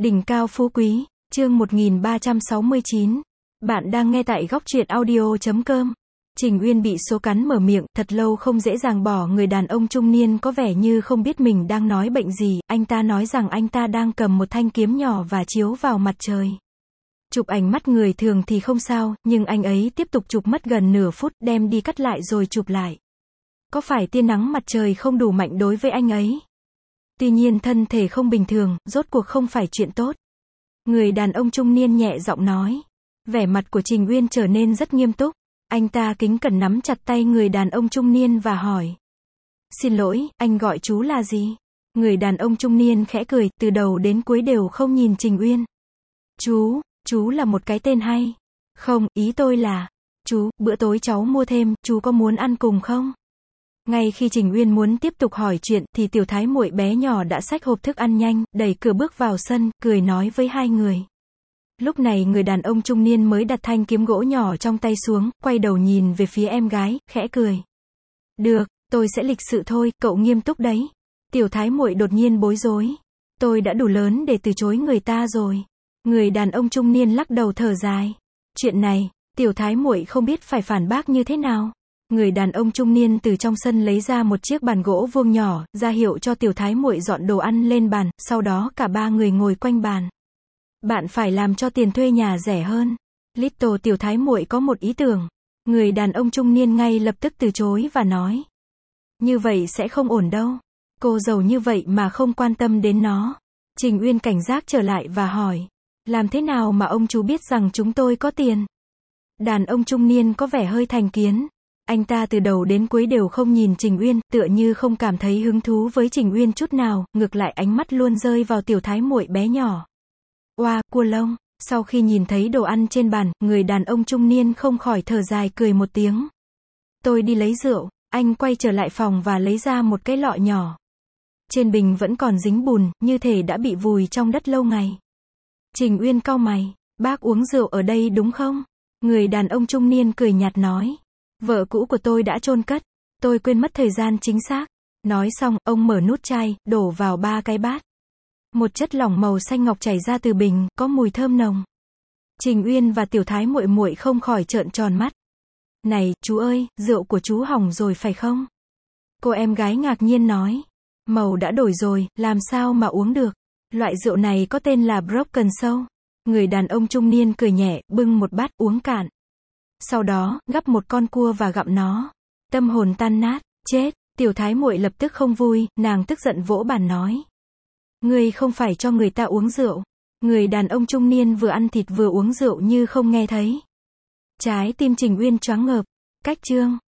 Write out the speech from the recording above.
Đỉnh cao phú quý, chương 1369. Bạn đang nghe tại góc truyện audio.com. Trình Uyên bị số cắn mở miệng, thật lâu không dễ dàng bỏ. Người đàn ông trung niên có vẻ như không biết mình đang nói bệnh gì, anh ta nói rằng anh ta đang cầm một thanh kiếm nhỏ và chiếu vào mặt trời. Chụp ảnh mắt người thường thì không sao, nhưng anh ấy tiếp tục chụp mất gần nửa phút, đem đi cắt lại rồi chụp lại. Có phải tia nắng mặt trời không đủ mạnh đối với anh ấy? Tuy nhiên thân thể không bình thường, rốt cuộc không phải chuyện tốt. Người đàn ông trung niên nhẹ giọng nói. Vẻ mặt của Trình Uyên trở nên rất nghiêm túc. Anh ta kính cẩn nắm chặt tay người đàn ông trung niên và hỏi. Xin lỗi, anh gọi chú là gì? Người đàn ông trung niên khẽ cười, từ đầu đến cuối đều không nhìn Trình Uyên. Chú là một cái tên hay. Không, ý tôi là, chú, bữa tối cháu mua thêm, chú có muốn ăn cùng không? Ngay khi Trình Uyên muốn tiếp tục hỏi chuyện, thì tiểu thái muội bé nhỏ đã xách hộp thức ăn nhanh, đẩy cửa bước vào sân, cười nói với hai người. Lúc này người đàn ông trung niên mới đặt thanh kiếm gỗ nhỏ trong tay xuống, quay đầu nhìn về phía em gái, khẽ cười. Được, tôi sẽ lịch sự thôi, cậu nghiêm túc đấy. Tiểu thái muội đột nhiên bối rối. Tôi đã đủ lớn để từ chối người ta rồi. Người đàn ông trung niên lắc đầu thở dài. Chuyện này, tiểu thái muội không biết phải phản bác như thế nào. Người đàn ông trung niên từ trong sân lấy ra một chiếc bàn gỗ vuông nhỏ, ra hiệu cho tiểu thái muội dọn đồ ăn lên bàn, sau đó cả ba người ngồi quanh bàn. Bạn phải làm cho tiền thuê nhà rẻ hơn. Little tiểu thái muội có một ý tưởng. Người đàn ông trung niên ngay lập tức từ chối và nói. Như vậy sẽ không ổn đâu. Cô giàu như vậy mà không quan tâm đến nó. Trình Uyên cảnh giác trở lại và hỏi. Làm thế nào mà ông chú biết rằng chúng tôi có tiền? Đàn ông trung niên có vẻ hơi thành kiến. Anh ta từ đầu đến cuối đều không nhìn Trình Uyên, tựa như không cảm thấy hứng thú với Trình Uyên chút nào, ngược lại ánh mắt luôn rơi vào tiểu thái muội bé nhỏ. Oa, cua lông. Sau khi nhìn thấy đồ ăn trên bàn, người đàn ông trung niên không khỏi thở dài cười một tiếng. Tôi đi lấy rượu. Anh quay trở lại phòng và lấy ra một cái lọ nhỏ. Trên bình vẫn còn dính bùn, như thể đã bị vùi trong đất lâu ngày. Trình Uyên cau mày. Bác uống rượu ở đây đúng không? Người đàn ông trung niên cười nhạt nói. Vợ cũ của tôi đã chôn cất. Tôi quên mất thời gian chính xác. Nói xong, ông mở nút chai, đổ vào 3 cái bát. Một chất lỏng màu xanh ngọc chảy ra từ bình, có mùi thơm nồng. Trình Uyên và tiểu thái muội muội không khỏi trợn tròn mắt. Này, chú ơi, rượu của chú hỏng rồi phải không? Cô em gái ngạc nhiên nói. Màu đã đổi rồi, làm sao mà uống được? Loại rượu này có tên là Broken Soul. Người đàn ông trung niên cười nhẹ, bưng một bát uống cạn. Sau đó, gắp một con cua và gặm nó. Tâm hồn tan nát, chết, tiểu thái muội lập tức không vui, nàng tức giận vỗ bàn nói. Ngươi không phải cho người ta uống rượu. Người đàn ông trung niên vừa ăn thịt vừa uống rượu như không nghe thấy. Trái tim Trình Uyên choáng ngợp. Cách chương.